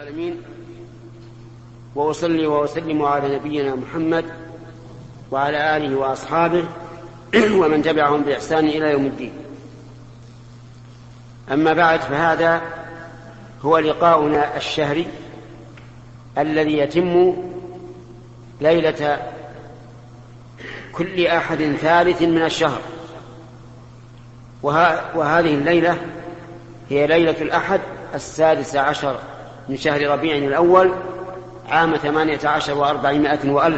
العالمين، وأصلي وأسلم على نبينا محمد وعلى آله وأصحابه ومن تبعهم بإحسان إلى يوم الدين. أما بعد، فهذا هو لقاؤنا الشهري الذي يتم ليلة كل أحد ثالث من الشهر، وهذه الليلة هي ليلة الأحد 16 من شهر ربيع الأول عام 18 و400 وألف.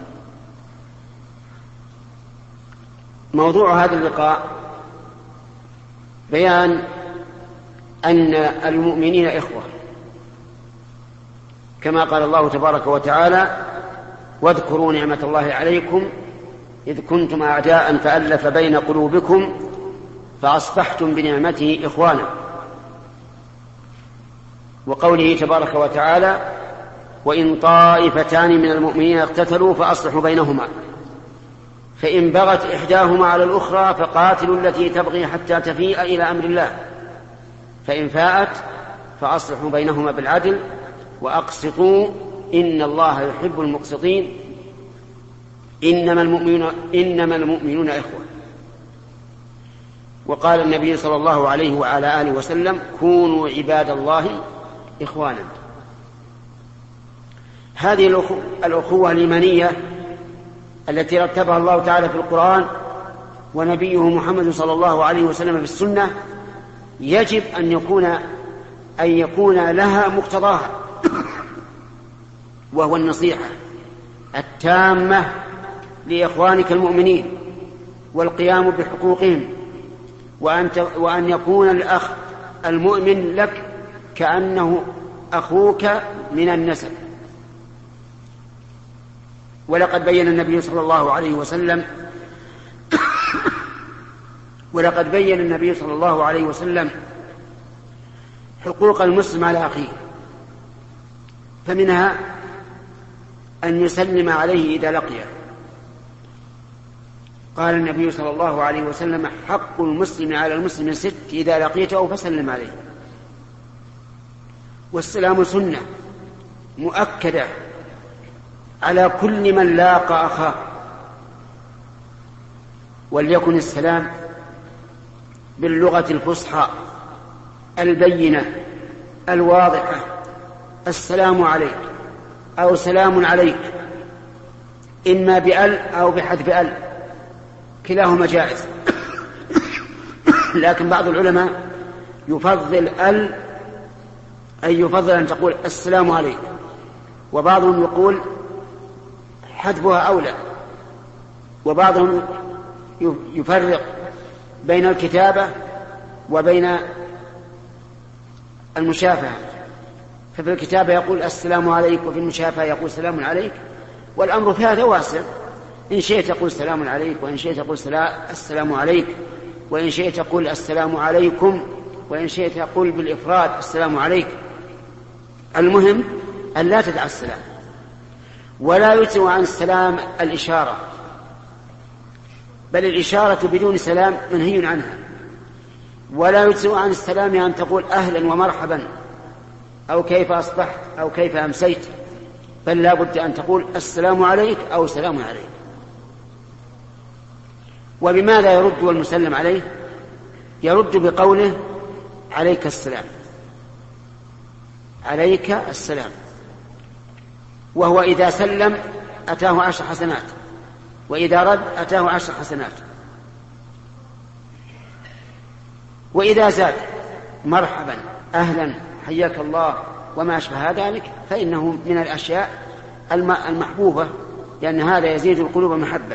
موضوع هذا اللقاء بيان أن المؤمنين إخوة، كما قال الله تبارك وتعالى: واذكروا نعمة الله عليكم إذ كنتم أعداء فألف بين قلوبكم فأصبحتم بنعمته إخوانا. وقوله تبارك وتعالى: وإن طائفتان من المؤمنين اقتتلوا فأصلحوا بينهما فإن بغت إحداهما على الأخرى فقاتلوا التي تبغي حتى تفيء إلى أمر الله فإن فاءت فأصلحوا بينهما بالعدل وأقسطوا إن الله يحب المقسطين إنما المؤمنون إخوة. وقال النبي صلى الله عليه وعلى آله وسلم: كونوا عباد الله إخوانا. هذه الأخوة الإيمانية التي رتبها الله تعالى في القرآن ونبيه محمد صلى الله عليه وسلم في السنة يجب أن يكون لها مقتضاها، وهو النصيحة التامة لإخوانك المؤمنين والقيام بحقوقهم، وأن يكون الأخ المؤمن لك كأنه أخوك من النسب. ولقد بين النبي صلى الله عليه وسلم حقوق المسلم على أخيه، فمنها أن يسلم عليه إذا لقيه. قال النبي صلى الله عليه وسلم: حق المسلم على المسلم 6 إذا لقيته فسلم عليه. والسلام سنة مؤكدة على كل من لاقى أخاه، وليكن السلام باللغة الفصحى البينة الواضحة: السلام عليك أو سلام عليك، إما بأل أو بحذف أل، كلاهما جائز. لكن بعض العلماء يفضل يفضل أن تقول السلام عليك، وبعضهم يقول حذفها أولى، وبعضهم يفرق بين الكتابة وبين المشافهة، ففي الكتابة يقول السلام عليك، وفي المشافهة يقول سلام عليك، والأمر في هذا واسع. إن شئت تقول سلام عليك، وإن شئت تقول السلام عليك، وإن شئت تقول السلام عليكم، وإن شئت تقول بالإفراد السلام عليك. المهم أن لا تدع السلام، ولا يجزئ عن السلام الإشارة، بل الإشارة بدون سلام منهي عنها. ولا يجزئ عن السلام أن تقول أهلا ومرحبا أو كيف أصبحت أو كيف أمسيت، بل لا بد أن تقول السلام عليك أو سلام عليك. وبماذا يرد والمسلم عليه؟ يرد بقوله عليك السلام، عليك السلام، وهو إذا سلم أتاه 10 حسنات، وإذا رد أتاه 10 حسنات. وإذا زاد مرحبا أهلا حياك الله وما أشبه ذلك فإنه من الأشياء المحبوبة، لأن هذا يزيد القلوب محبة.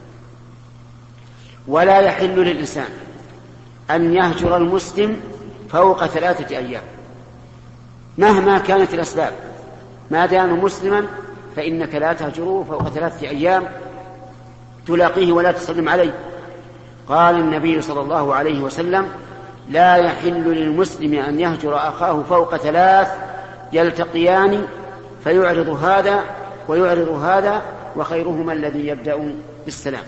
ولا يحل للإنسان أن يهجر المسلم فوق 3 أيام مهما كانت الأسباب، ما دام مسلما فإنك لا تهجره فوق 3 أيام تلاقيه ولا تسلم عليه. قال النبي صلى الله عليه وسلم: لا يحل للمسلم أن يهجر أخاه فوق 3 يلتقيان فيعرض هذا ويعرض هذا وخيرهما الذي يبدأ بالسلام.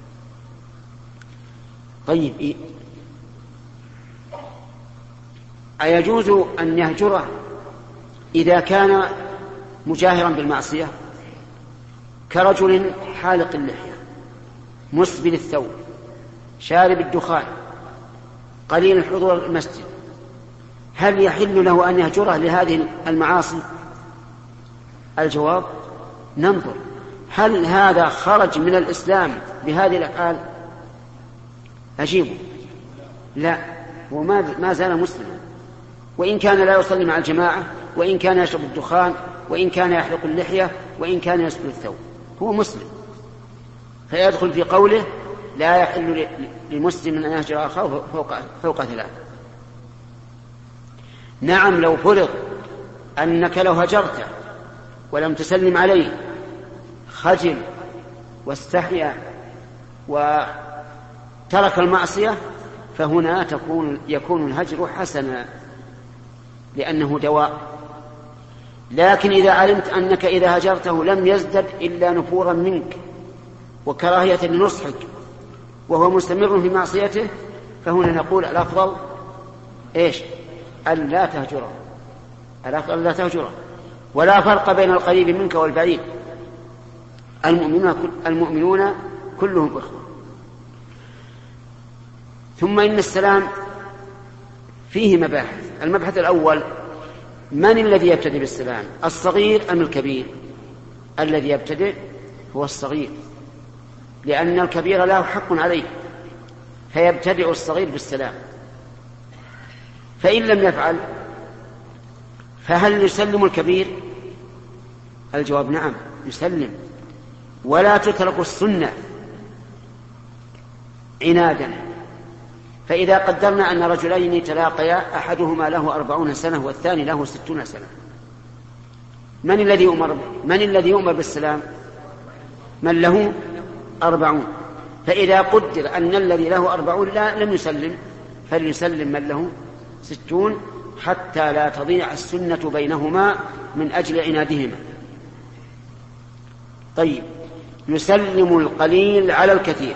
طيب، أيجوز أن يهجره إذا كان مجاهرا بالمعصية كرجل حالق اللحية مسبل الثوب شارب الدخان قليل الحضور المسجد، هل يحل له أن يهجره لهذه المعاصي؟ الجواب: ننظر هل هذا خرج من الإسلام بهذه الأفعال؟ أجيبه: لا، وما زال مسلما، وإن كان لا يصلي مع الجماعة، وإن كان يشرب الدخان، وإن كان يحلق اللحية، وإن كان يسبل الثوب، هو مسلم. فيدخل في قوله: لا يحل لمسلم أن يهجر أخاه فوق 3. نعم، لو فرض أنك لو هجرته ولم تسلم عليه خجل واستحيا وترك المعصية، فهنا يكون الهجر حسنا لأنه دواء. لكن إذا علمت أنك إذا هجرته لم يزدد إلا نفورا منك وكراهية لنصحك وهو مستمر في معصيته، فهنا نقول الأفضل إيش؟ ألا تهجره. الأفضل لا تهجره. ولا فرق بين القريب منك والبعيد، المؤمنون كلهم إخوة. ثم إن السلام فيه مباحث. المبحث الأول: من الذي يبتدئ بالسلام، الصغير أم الكبير؟ الذي يبتدئ هو الصغير، لأن الكبير له حق عليه، فيبتدئ الصغير بالسلام. فإن لم يفعل فهل يسلم الكبير؟ الجواب: نعم، يسلم، ولا تترك السنة عنادا. فإذا قدرنا أن رجلين تلاقيا أحدهما له 40 سنة والثاني له 60 سنة، من الذي يؤمر بالسلام؟ من له 40. فإذا قدر أن الذي له 40 لم يسلم، فليسلم من له 60 حتى لا تضيع السنة بينهما من أجل عنادهما. طيب، يسلم القليل على الكثير.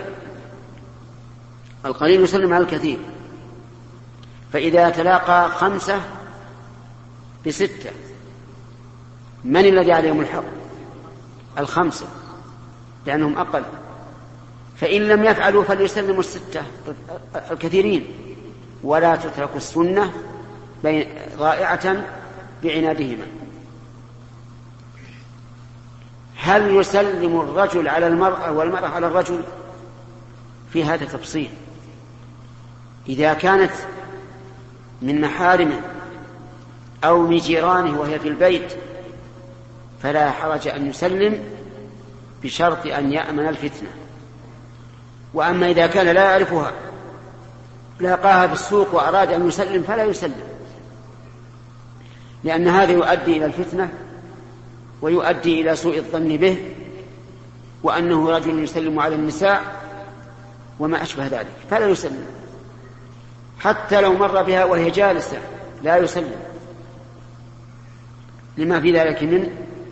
القليل يسلم على الكثير. فإذا تلاقى 5 ب6، من الذي عليهم الحق؟ 5، لأنهم أقل. فإن لم يفعلوا فليسلموا 6 الكثيرين، ولا تترك السنة ضائعة بعنادهما. هل يسلم الرجل على المرأة والمرأة على الرجل؟ في هذا تفصيل. إذا كانت من محارمه أو من جيرانه وهي في البيت فلا حرج أن يسلم بشرط أن يأمن الفتنة. وأما إذا كان لا يعرفها، لاقاها في السوق وأراد أن يسلم فلا يسلم، لأن هذا يؤدي إلى الفتنة ويؤدي إلى سوء الظن به، وأنه رجل يسلم على النساء وما أشبه ذلك، فلا يسلم. حتى لو مر بها وهي جالسة لا يسلم، لما في ذلك من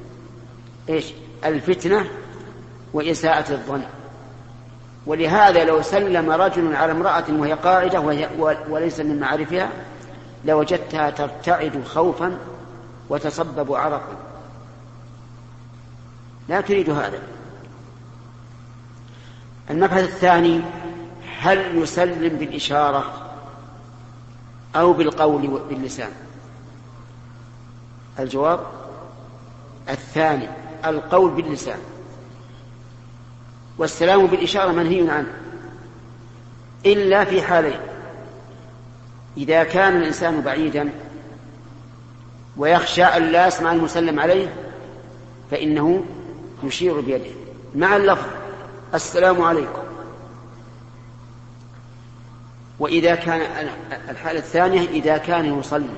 الفتنة وإساءة الظن. ولهذا لو سلم رجل على امرأة وهي قاعدة وليس من معارفها لوجدتها ترتعد خوفا وتصبب عرقا، لا تريد هذا. المبحث الثاني: هل يسلم بالإشارة أو بالقول باللسان؟ الجواب: الثاني، القول باللسان. والسلام بالإشارة منهي عنه إلا في حالين: إذا كان الإنسان بعيدا ويخشى أن لا يسمع المسلم عليه فإنه يشير بيده مع اللفظ السلام عليكم. وإذا كان الحالة الثانية إذا كان يصلي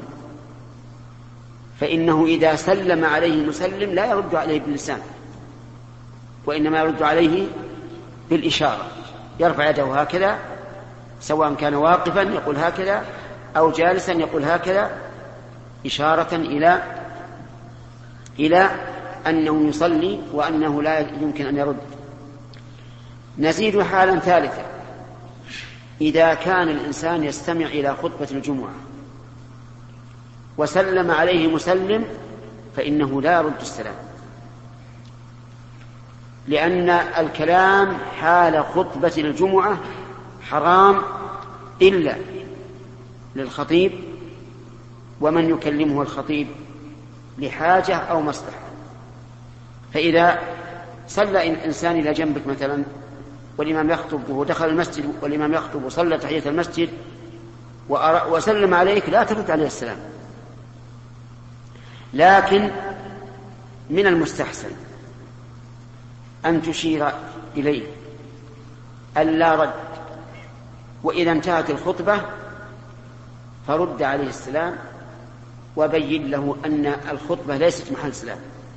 فإنه إذا سلم عليه المسلم لا يرد عليه باللسان، وإنما يرد عليه بالإشارة، يرفع يده هكذا، سواء كان واقفا يقول هكذا أو جالسا يقول هكذا، إشارة إلى أنه يصلي وأنه لا يمكن أن يرد. نزيد حالا ثالثة: إذا كان الإنسان يستمع إلى خطبة الجمعة وسلم عليه مسلم فإنه لا يرد السلام، لأن الكلام حال خطبة الجمعة حرام إلا للخطيب ومن يكلمه الخطيب لحاجة أو مصلحة. فإذا صلى إنسان إلى جنبك مثلا والإمام يخطب ودخل المسجد والإمام يخطب وصلى تحية المسجد وسلم عليك لا ترد عليه السلام، لكن من المستحسن أن تشير إليه ألا رد، وإذا انتهت الخطبة فرد عليه السلام وبين له أن الخطبة ليست محل سلام.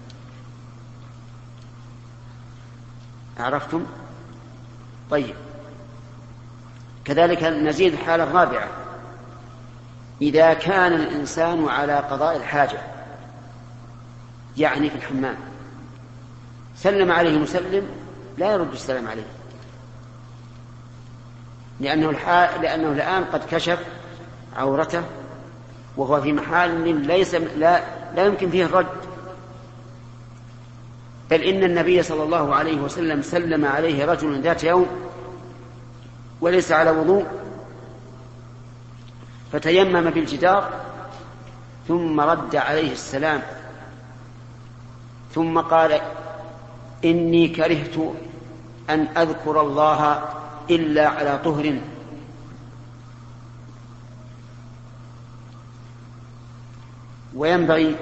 عرفتم؟ طيب، كذلك نزيد الحالة الرابعة: إذا كان الإنسان على قضاء الحاجة، يعني في الحمام، سلم عليه مسلم لا يرد السلام عليه، لأنه الآن قد كشف عورته وهو في محل لا يمكن فيه الرد، بل إن النبي صلى الله عليه وسلم سلم عليه رجل ذات يوم وليس على وضوء، فتيمم بالجدار ثم رد عليه السلام، ثم قال: إني كرهت أن أذكر الله إلا على طهر. وينبغي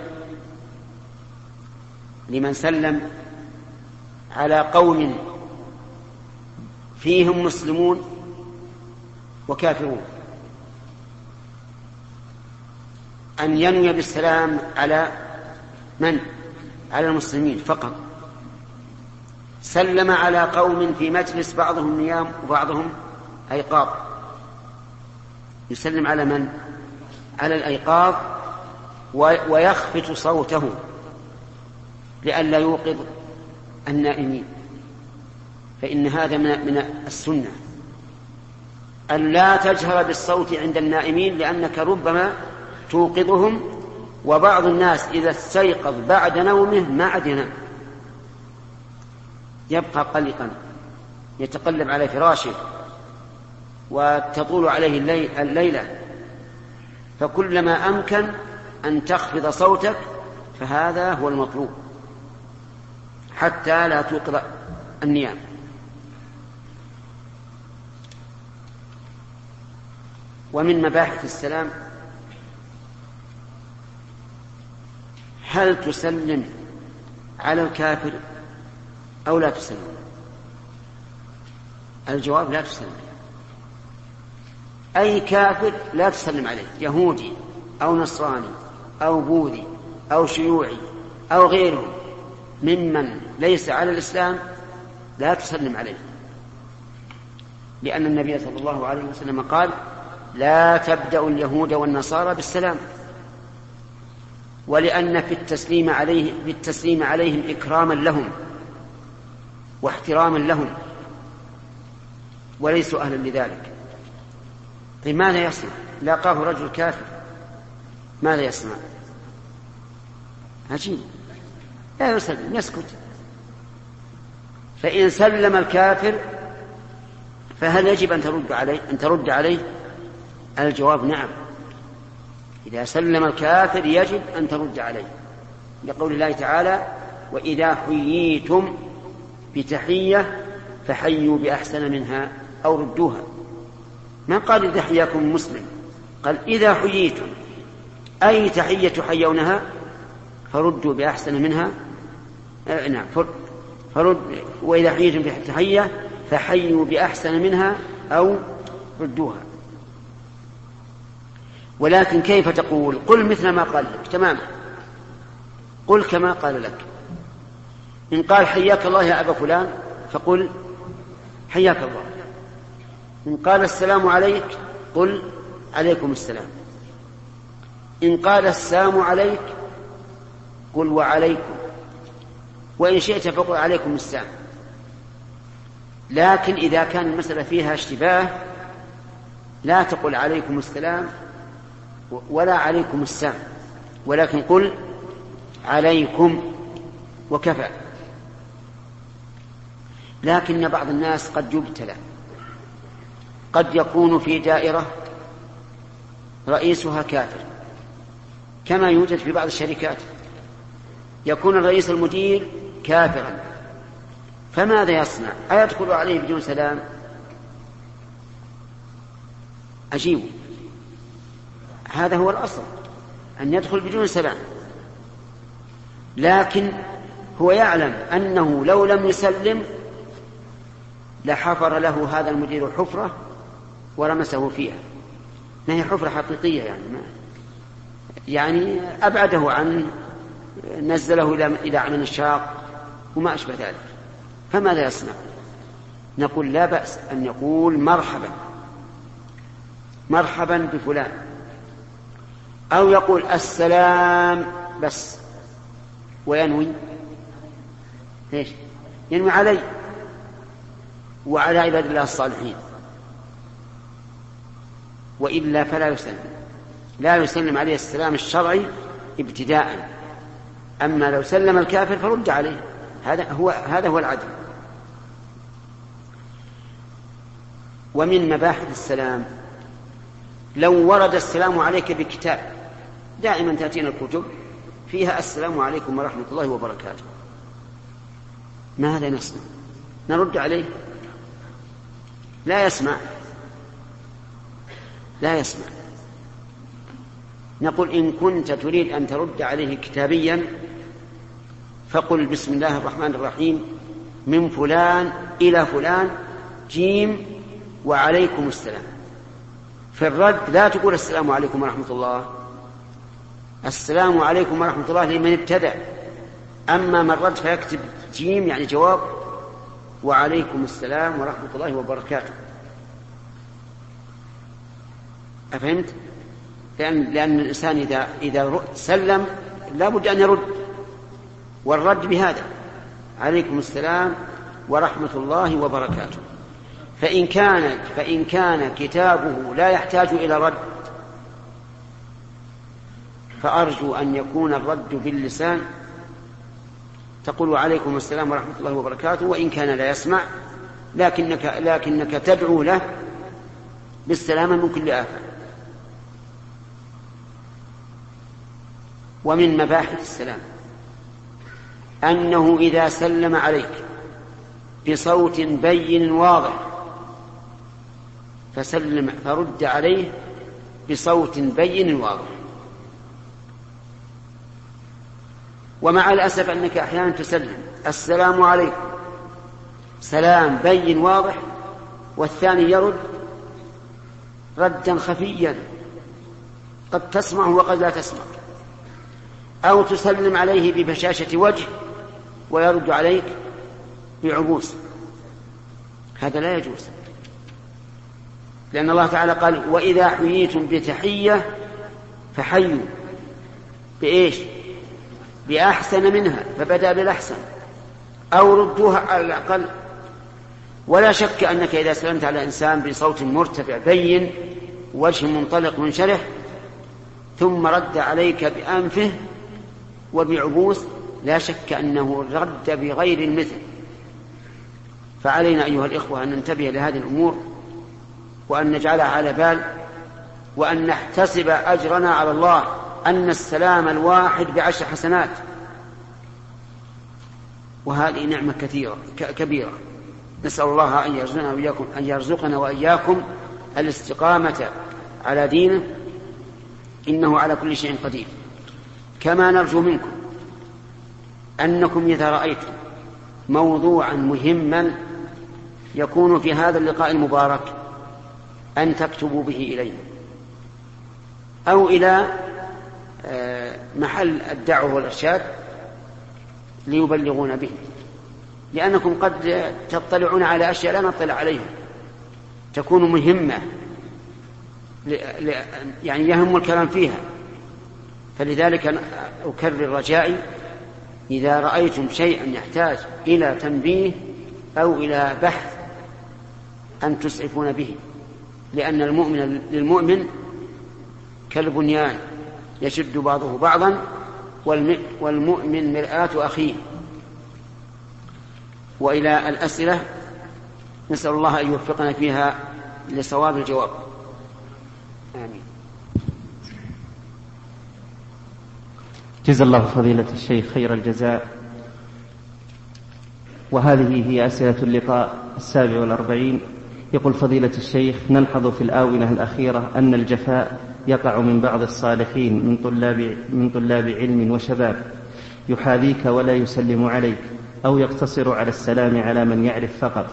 لمن سلم على قوم فيهم مسلمون وكافرون أن ينوي بالسلام على من؟ على المسلمين فقط. سلم على قوم في مجلس بعضهم نيام وبعضهم أيقاظ، يسلم على من؟ على الأيقاظ، ويخفت صوته لئلا يوقظ النائمين، فإن هذا من السنة أن لا تجهر بالصوت عند النائمين، لأنك ربما توقظهم، وبعض الناس إذا استيقظ بعد نومه ما عاد ينام، يبقى قلقا يتقلب على فراشه وتطول عليه الليلة، فكلما أمكن أن تخفض صوتك فهذا هو المطلوب حتى لا توقظ النيام. ومن مباحث السلام: هل تسلم على الكافر أو لا تسلم؟ الجواب: لا تسلم. أي كافر لا تسلم عليه، يهودي أو نصراني أو بوذي أو شيوعي أو غيره ممن ليس على الإسلام لا تسلم عليه، لأن النبي صلى الله عليه وسلم قال: لا تبدأ اليهود والنصارى بالسلام، ولأن في التسليم عليهم إكراما لهم واحتراما لهم وليسوا أهلا لذلك. طيب ماذا يصنع؟ لاقاه رجل كافر ماذا يصنع؟ عجيب، لا يسلم، يسكت. فإن سلم الكافر فهل يجب أن ترد عليه؟ الجواب: نعم. إذا سلم الكافر يجب أن ترد عليه، لقول الله تعالى: وإذا حييتم بتحية فحيوا بأحسن منها أو ردوها. ما قال إذا حياكم مسلم، قال إذا حييتم، أي تحية تحيونها فردوا بأحسن منها. نعم، وإذا حييتم بتحية فحيوا بأحسن منها أو ردوها. ولكن كيف تقول؟ قل مثل ما قال لك تماما، قل كما قال لك. إن قال حياك الله يا أبا فلان فقل حياك الله. إن قال السلام عليك قل عليكم السلام. إن قال السلام عليك قل وعليكم، وإن شئت فقل عليكم السلام. لكن إذا كان المسألة فيها اشتباه لا تقل عليكم السلام ولا عليكم السلام، ولكن قل عليكم وكفى. لكن بعض الناس قد يبتلى، قد يكون في دائرة رئيسها كافر، كما يوجد في بعض الشركات يكون الرئيس المدير كافرا، فماذا يصنع؟ أيدخل عليه بدون سلام؟ أجيبه، هذا هو الأصل، أن يدخل بدون سلام. لكن هو يعلم أنه لو لم يسلم لحفر له هذا المدير حفرة ورمسه فيها، ما هي حفرة حقيقية، يعني أبعده عن، نزله إلى عمل الشاق وما أشبه ذلك. فماذا يصنع؟ نقول لا بأس أن يقول مرحبا مرحبا بفلان، أو يقول السلام بس، وينوي ليش؟ ينوي علي وعلى عباد الله الصالحين، وإلا فلا يسلم، لا يسلم عليه السلام الشرعي ابتداء. أما لو سلم الكافر فرد عليه، هذا هو العدل. ومن مباحث السلام لو ورد السلام عليك بكتاب، دائما تأتينا الكتب فيها السلام عليكم ورحمة الله وبركاته، ماذا نصنع؟ نرد عليه؟ لا يسمع. نقول إن كنت تريد أن ترد عليه كتابيا فقل بسم الله الرحمن الرحيم من فلان إلى فلان جيم وعليكم السلام. في الرد لا تقول السلام عليكم ورحمة الله، السلام عليكم ورحمة الله لمن ابتدأ، أما من رد فيكتب جيم يعني جواب وعليكم السلام ورحمة الله وبركاته. أفهمت؟ لأن الإنسان إذا سلم لا بد أن يرد، والرد بهذا عليكم السلام ورحمة الله وبركاته. فإن كان كتابه لا يحتاج إلى رد فأرجو أن يكون الرد باللسان، تقول عليكم السلام ورحمة الله وبركاته، وإن كان لا يسمع لكنك تدعو له بالسلامة من كل آفة. ومن مباحث السلام أنه إذا سلم عليك بصوت بين واضح فرد عليه بصوت بين واضح. ومع الأسف أنك أحيانا تسلم السلام عليكم سلام بين واضح، والثاني يرد ردا خفيا قد تسمع وقد لا تسمع، أو تسلم عليه ببشاشة وجه ويرد عليك بعبوس، هذا لا يجوز، لأن الله تعالى قال وإذا حييتم بتحية فحيوا بإيش؟ بأحسن منها، فبدأ بالأحسن، أو ردوها على الأقل. ولا شك أنك إذا سلمت على إنسان بصوت مرتفع بين وجه منطلق منشرح ثم رد عليك بأنفه وبعبوس، لا شك أنه رد بغير المثل. فعلينا أيها الإخوة أن ننتبه لهذه الأمور، وأن نجعلها على بال، وأن نحتسب أجرنا على الله، أن السلام الواحد ب10 حسنات، وهذه نعمة كبيرة. نسأل الله أن يرزقنا وإياكم الاستقامة على دينه، إنه على كل شيء قدير. كما نرجو منكم أنكم إذا رأيتم موضوعا مهما يكون في هذا اللقاء المبارك أن تكتبوا به إلينا أو إلى محل الدعوة والإرشاد ليبلغون به، لأنكم قد تطلعون على أشياء لا نطلع عليها، تكون مهمة يعني يهم الكلام فيها. فلذلك أكرر رجائي إذا رأيتم شيئا يحتاج إلى تنبيه أو إلى بحث أن تسعفون به، لأن المؤمن للمؤمن كالبنيان يشد بعضه بعضا والمؤمن مرآة أخيه. وإلى الأسئلة، نسأل الله أن يوفقنا فيها لصواب الجواب. آمين. جزا الله فضيلة الشيخ خير الجزاء. وهذه هي أسئلة اللقاء 47. يقول فضيلة الشيخ: نلحظ في الآونة الأخيرة أن الجفاء يقع من بعض الصالحين من طلاب علم وشباب، يحاذيك ولا يسلم عليك، أو يقتصر على السلام على من يعرف فقط،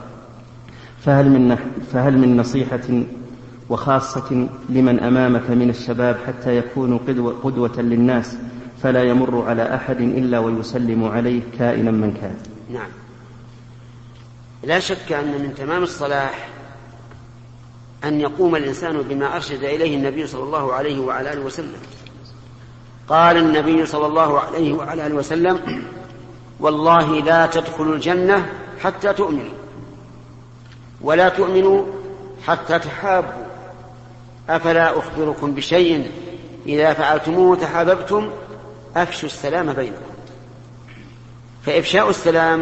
فهل من نصيحة وخاصة لمن أمامك من الشباب حتى يكونوا قدوة للناس فلا يمر على أحد إلا ويسلم عليه كائنا من كان؟ نعم، لا شك أن من تمام الصلاح أن يقوم الإنسان بما أرشد إليه النبي صلى الله عليه وعلى آله وسلم. قال النبي صلى الله عليه وعلى آله وسلم: والله لا تدخلوا الجنة حتى تؤمنوا، ولا تؤمنوا حتى تحابوا، أفلا أخبركم بشيء إذا فعلتموه تحاببتم، أفشوا السلام بينكم. فإفشاء السلام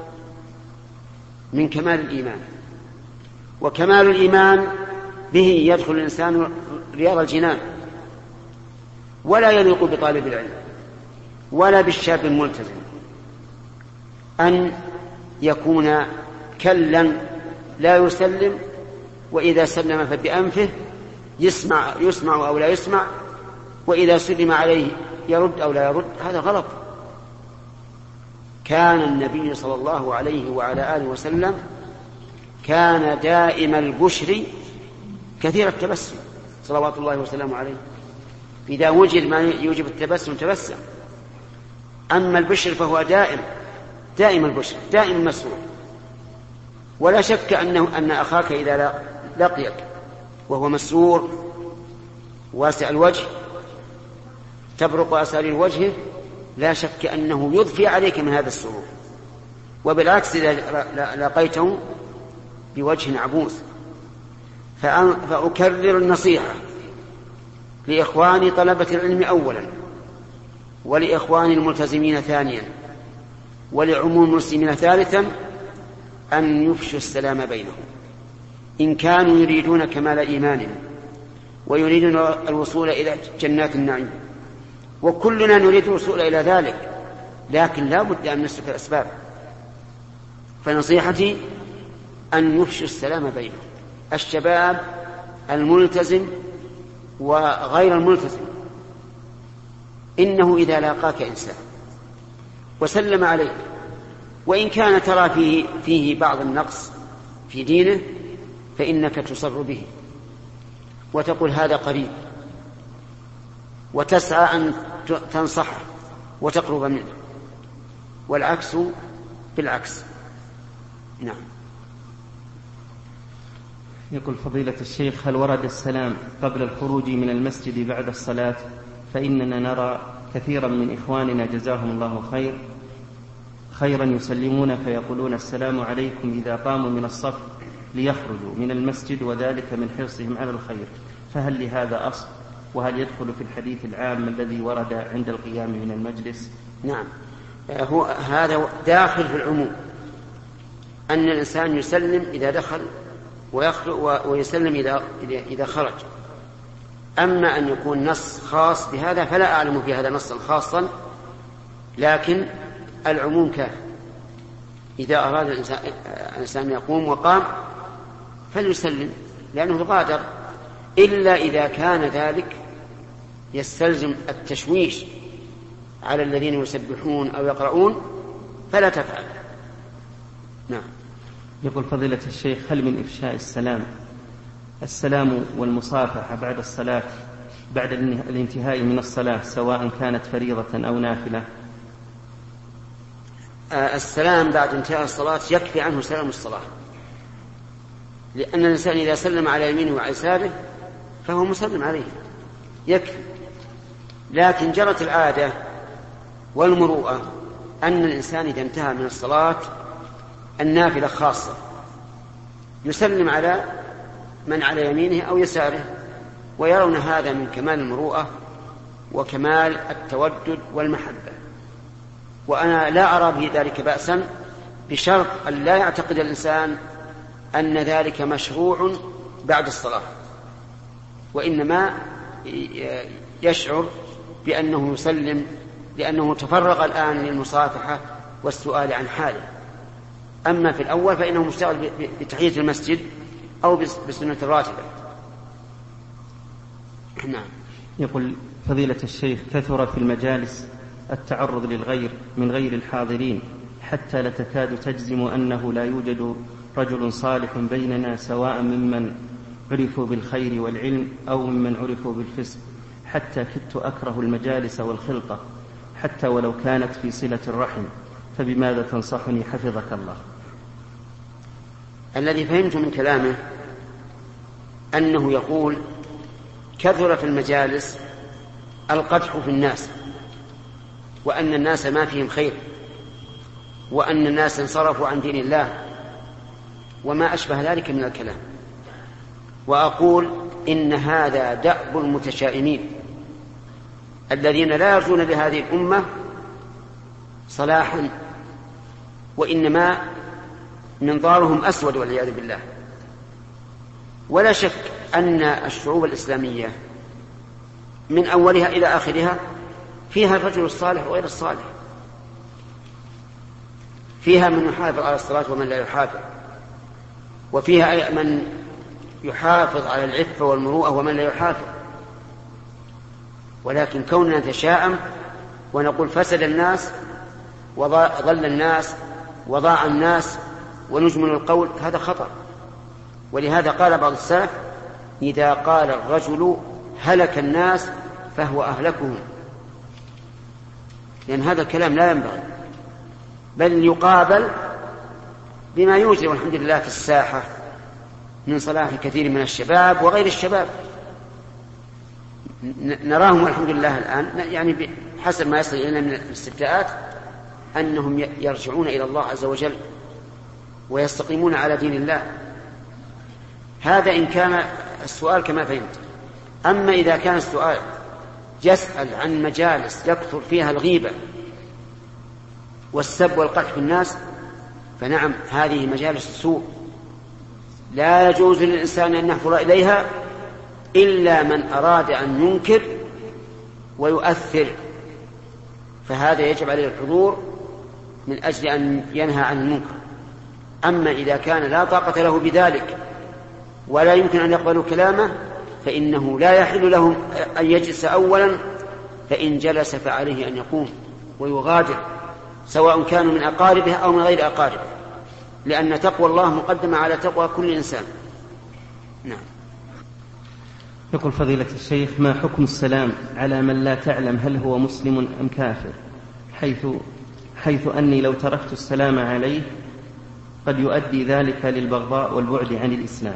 من كمال الإيمان، وكمال الإيمان به يدخل الإنسان رياض الجنان. ولا يليق بطالب العلم ولا بالشاب الملتزم أن يكون كلا لا يسلم، وإذا سلم فبأنفه، يسمع أو لا يسمع، وإذا سلم عليه يرد أو لا يرد. هذا غلط. كان النبي صلى الله عليه وعلى آله وسلم كان دائم البشر كثير التبسم صلوات الله وسلامه عليه. إذا وجد ما يوجب التبسم تبسم. أما البشر فهو دائم البشر، دائم المسرور. ولا شك أن أخاك إذا لقيك وهو مسرور واسع الوجه تبرق أسارير وجهه، لا شك أنه يضفي عليك من هذا السرور. وبالعكس إذا لقيته بوجه عبوس. فأكرر النصيحة لإخواني طلبة العلم أولا، ولإخواني الملتزمين ثانيا، ولعموم المسلمين ثالثا، أن يفشوا السلام بينهم إن كانوا يريدون كمال إيمانهم ويريدون الوصول إلى جنات النعيم. وكلنا نريد الوصول إلى ذلك، لكن لا بد أن نسلك الأسباب. فنصيحتي أن يفشوا السلام بينهم، الشباب الملتزم وغير الملتزم. إنه إذا لاقاك إنسان وسلم عليك، وإن كان ترى فيه بعض النقص في دينه، فإنك تصر به وتقول هذا قريب، وتسعى أن تنصحه وتقرب منه، والعكس بالعكس. نعم. يقول فضيلة الشيخ: هل ورد السلام قبل الخروج من المسجد بعد الصلاة؟ فإننا نرى كثيرا من إخواننا جزاهم الله خيرا يسلمون فيقولون السلام عليكم إذا قاموا من الصف ليخرجوا من المسجد، وذلك من حرصهم على الخير، فهل لهذا أصل؟ وهل يدخل في الحديث العام الذي ورد عند القيام من المجلس؟ نعم، هذا داخل في العموم، أن الإنسان يسلم إذا دخل ويسلم إذا خرج. أما أن يكون نص خاص بهذا فلا أعلم في هذا نصا خاصا، لكن العموم كافٍ. إذا أراد الإنسان يقوم وقام فليسلم لأنه غادر، إلا إذا كان ذلك يستلزم التشويش على الذين يسبحون أو يقرؤون فلا تفعل. نعم. يقول فضيلة الشيخ: هل من إفشاء السلام والمصافحة بعد الصلاة بعد الانتهاء من الصلاة سواء كانت فريضة أو نافلة؟ السلام بعد انتهاء الصلاة يكفي عنه سلام الصلاة، لأن الإنسان إذا سلم على يمينه وعلى يساره فهو مسلم عليه، يكفي. لكن جرت العادة والمروءة أن الإنسان إذا انتهى من الصلاة النافلة خاصة يسلم على من على يمينه أو يساره، ويرون هذا من كمال المروءة وكمال التودد والمحبة. وأنا لا أرى به ذلك بأسا، بشرط أن لا يعتقد الإنسان أن ذلك مشروع بعد الصلاة، وإنما يشعر بأنه يسلم لأنه تفرغ الآن للمصافحة والسؤال عن حاله. أما في الأول فإنه مشتغل بتحية المسجد أو بسنة الراتبة. نعم. يقول فضيلة الشيخ: كثر في المجالس التعرض للغير من غير الحاضرين حتى لا تكاد تجزم أنه لا يوجد رجل صالح بيننا، سواء ممن عرفوا بالخير والعلم أو ممن عرفوا بالفسق، حتى كدت أكره المجالس والخلطة حتى ولو كانت في صلة الرحم، فبماذا تنصحني حفظك الله؟ الذي فهمت من كلامه أنه يقول كثر في المجالس القدح في الناس، وأن الناس ما فيهم خير، وأن الناس انصرفوا عن دين الله، وما أشبه ذلك من الكلام. وأقول إن هذا دأب المتشائمين الذين لا يرجون لهذه الأمة صلاحا، وإنما منظارهم أسود والعياذ بالله. ولا شك أن الشعوب الإسلامية من أولها إلى آخرها فيها الرجل الصالح وغير الصالح، فيها من يحافظ على الصلاة ومن لا يحافظ، وفيها من يحافظ على العفة والمروءة ومن لا يحافظ. ولكن كوننا نتشاءم ونقول فسد الناس وضل الناس وضاع الناس ونجمل القول، هذا خطأ. ولهذا قال بعض السلف: إذا قال الرجل هلك الناس فهو أهلكهم، لأن هذا الكلام لا ينبغي، بل يقابل بما يوجد والحمد لله في الساحة من صلاح كثير من الشباب وغير الشباب. نراهم والحمد لله الآن يعني حسب ما يصل إلينا من الاستفتاءات أنهم يرجعون إلى الله عز وجل ويستقيمون على دين الله. هذا إن كان السؤال كما فهمت. أما إذا كان السؤال يسأل عن مجالس يكثر فيها الغيبة والسب والقدح في الناس، فنعم، هذه مجالس سوء لا يجوز للإنسان أن يحضر إليها إلا من أراد أن ينكر ويؤثر، فهذا يجب عليه الحضور من أجل أن ينهى عن المنكر. أما إذا كان لا طاقة له بذلك ولا يمكن أن يقبلوا كلامه فإنه لا يحل لهم أن يجلس أولا، فإن جلس فعليه أن يقوم ويغادر، سواء كانوا من أقاربه أو من غير أقاربه، لأن تقوى الله مقدمة على تقوى كل إنسان. نعم. يقول فضيلة الشيخ: ما حكم السلام على من لا تعلم هل هو مسلم أم كافر، حيث أني لو تركت السلام عليه قد يؤدي ذلك للبغضاء والبعد عن الإسلام؟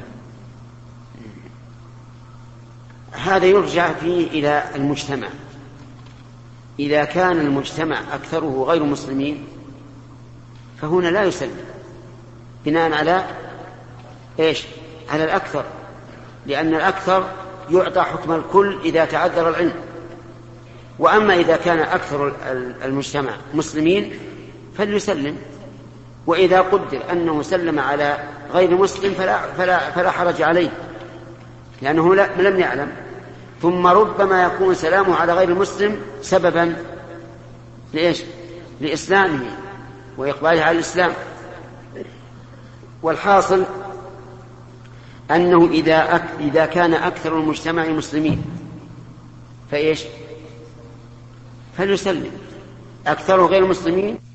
هذا يرجع فيه إلى المجتمع. إذا كان المجتمع أكثره غير مسلمين فهنا لا يسلم بناء على على الأكثر، لأن الأكثر يعطى حكم الكل إذا تعذر العلم. وأما إذا كان أكثر المجتمع مسلمين فليسلم، وإذا قدر أنه سلم على غير مسلم فلا حرج عليه، لأنه لم يعلم. ثم ربما يكون سلامه على غير المسلم سببا لإسلامه وإقباله على الإسلام. والحاصل أنه إذا كان أكثر المجتمع مسلمين فليسلم، أكثر غير المسلمين